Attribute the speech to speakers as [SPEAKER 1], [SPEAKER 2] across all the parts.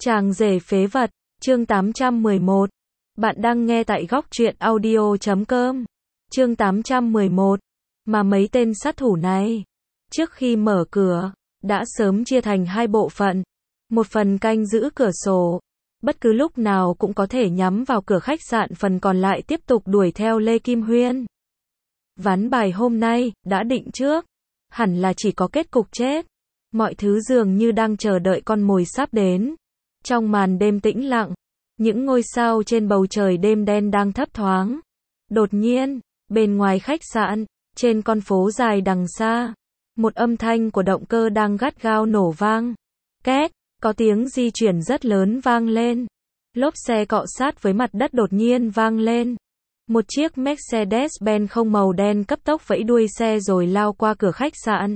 [SPEAKER 1] Chàng rể phế vật, chương 811. Bạn đang nghe tại góc truyện audio.com. Chương 811. Mà mấy tên sát thủ này, trước khi mở cửa, đã sớm chia thành hai bộ phận. Một phần canh giữ cửa sổ, bất cứ lúc nào cũng có thể nhắm vào cửa khách sạn, phần còn lại tiếp tục đuổi theo Lê Kim Huyên. Ván bài hôm nay, đã định trước, hẳn là chỉ có kết cục chết. Mọi thứ dường như đang chờ đợi con mồi sắp đến. Trong màn đêm tĩnh lặng, những ngôi sao trên bầu trời đêm đen đang thấp thoáng. Đột nhiên, bên ngoài khách sạn, trên con phố dài đằng xa, một âm thanh của động cơ đang gắt gao nổ vang. Két, có tiếng di chuyển rất lớn vang lên. Lốp xe cọ sát với mặt đất đột nhiên vang lên. Một chiếc Mercedes-Benz không màu đen cấp tốc vẫy đuôi xe rồi lao qua cửa khách sạn.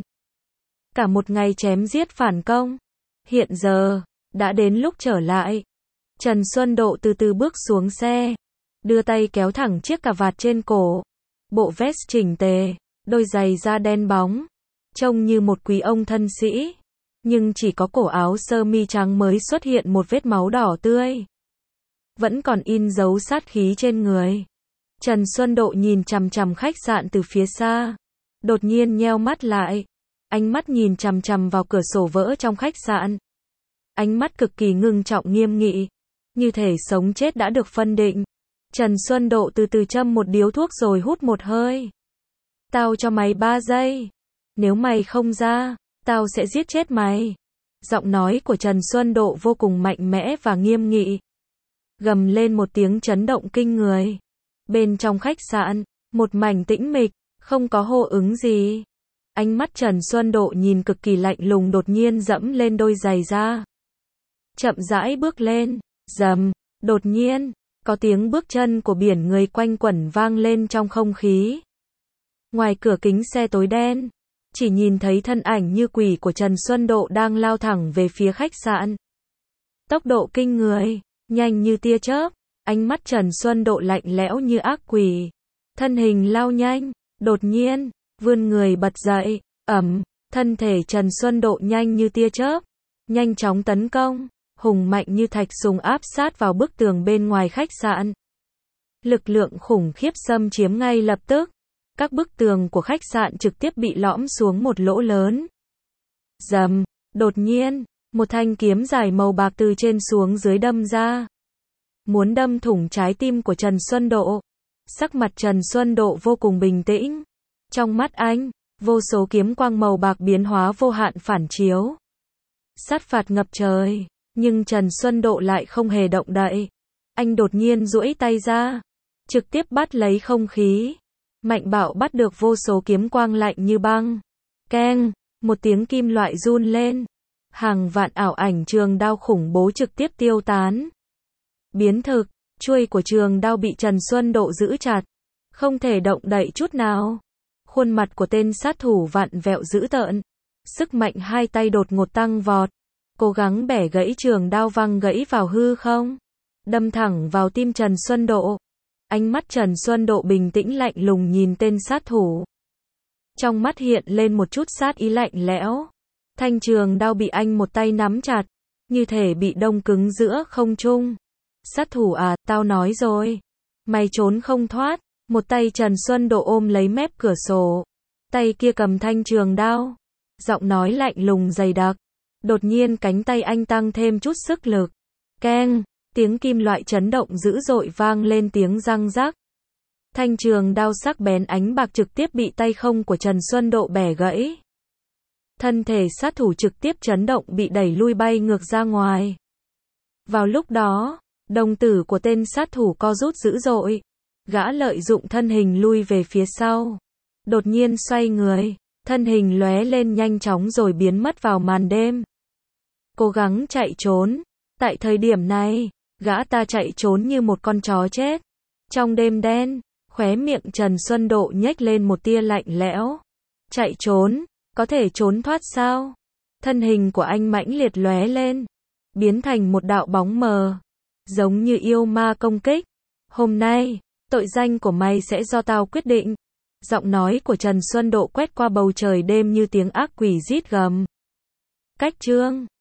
[SPEAKER 1] Cả một ngày chém giết phản công, hiện giờ đã đến lúc trở lại. Trần Xuân Độ từ từ bước xuống xe, đưa tay kéo thẳng chiếc cà vạt trên cổ, bộ vest chỉnh tề, đôi giày da đen bóng, trông như một quý ông thân sĩ, nhưng chỉ có cổ áo sơ mi trắng mới xuất hiện một vết máu đỏ tươi, vẫn còn in dấu sát khí trên người. Trần Xuân Độ nhìn chằm chằm khách sạn từ phía xa, đột nhiên nheo mắt lại, ánh mắt nhìn chằm chằm vào cửa sổ vỡ trong khách sạn. Ánh mắt cực kỳ ngưng trọng nghiêm nghị, như thể sống chết đã được phân định. Trần Xuân Độ từ từ châm một điếu thuốc rồi hút một hơi. Tao cho mày 3 giây. Nếu mày không ra, tao sẽ giết chết mày. Giọng nói của Trần Xuân Độ vô cùng mạnh mẽ và nghiêm nghị. Gầm lên một tiếng chấn động kinh người. Bên trong khách sạn, một mảnh tĩnh mịch, không có hô ứng gì. Ánh mắt Trần Xuân Độ nhìn cực kỳ lạnh lùng, đột nhiên dẫm lên đôi giày da. Chậm rãi bước lên, rầm, đột nhiên, có tiếng bước chân của biển người quanh quẩn vang lên trong không khí. Ngoài cửa kính xe tối đen, chỉ nhìn thấy thân ảnh như quỷ của Trần Xuân Độ đang lao thẳng về phía khách sạn. Tốc độ kinh người, nhanh như tia chớp, ánh mắt Trần Xuân Độ lạnh lẽo như ác quỷ. Thân hình lao nhanh, đột nhiên, vươn người bật dậy, thân thể Trần Xuân Độ nhanh như tia chớp, nhanh chóng tấn công, hùng mạnh như thạch sùng áp sát vào bức tường bên ngoài khách sạn. Lực lượng khủng khiếp xâm chiếm ngay lập tức, các bức tường của khách sạn trực tiếp bị lõm xuống một lỗ lớn. Rầm, đột nhiên, một thanh kiếm dài màu bạc từ trên xuống dưới đâm ra, muốn đâm thủng trái tim của Trần Xuân Độ. Sắc mặt Trần Xuân Độ vô cùng bình tĩnh. Trong mắt anh, vô số kiếm quang màu bạc biến hóa vô hạn phản chiếu. Sát phạt ngập trời, nhưng Trần Xuân Độ lại không hề động đậy. Anh đột nhiên duỗi tay ra, trực tiếp bắt lấy không khí. Mạnh bạo bắt được vô số kiếm quang lạnh như băng. Keng, một tiếng kim loại run lên. Hàng vạn ảo ảnh trường đao khủng bố trực tiếp tiêu tán. Biến thực, chuôi của trường đao bị Trần Xuân Độ giữ chặt, không thể động đậy chút nào. Khuôn mặt của tên sát thủ vặn vẹo dữ tợn. Sức mạnh hai tay đột ngột tăng vọt, cố gắng bẻ gãy trường đao văng gãy vào hư không, đâm thẳng vào tim Trần Xuân Độ. Ánh mắt Trần Xuân Độ bình tĩnh lạnh lùng nhìn tên sát thủ. Trong mắt hiện lên một chút sát ý lạnh lẽo. Thanh trường đao bị anh một tay nắm chặt, như thể bị đông cứng giữa không trung. Sát thủ à, tao nói rồi, mày trốn không thoát. Một tay Trần Xuân Độ ôm lấy mép cửa sổ, tay kia cầm thanh trường đao. Giọng nói lạnh lùng dày đặc. Đột nhiên cánh tay anh tăng thêm chút sức lực. Keng, tiếng kim loại chấn động dữ dội vang lên tiếng răng rắc. Thanh trường đao sắc bén ánh bạc trực tiếp bị tay không của Trần Xuân Độ bẻ gãy. Thân thể sát thủ trực tiếp chấn động bị đẩy lui bay ngược ra ngoài. Vào lúc đó, đồng tử của tên sát thủ co rút dữ dội. Gã lợi dụng thân hình lui về phía sau. Đột nhiên xoay người, thân hình lóe lên nhanh chóng rồi biến mất vào màn đêm. Cố gắng chạy trốn. Tại thời điểm này, gã ta chạy trốn như một con chó chết. Trong đêm đen, khóe miệng Trần Xuân Độ nhếch lên một tia lạnh lẽo. Chạy trốn, có thể trốn thoát sao? Thân hình của anh mãnh liệt lóe lên, biến thành một đạo bóng mờ, giống như yêu ma công kích. Hôm nay, tội danh của mày sẽ do tao quyết định. Giọng nói của Trần Xuân Độ quét qua bầu trời đêm như tiếng ác quỷ rít gầm. Cách chương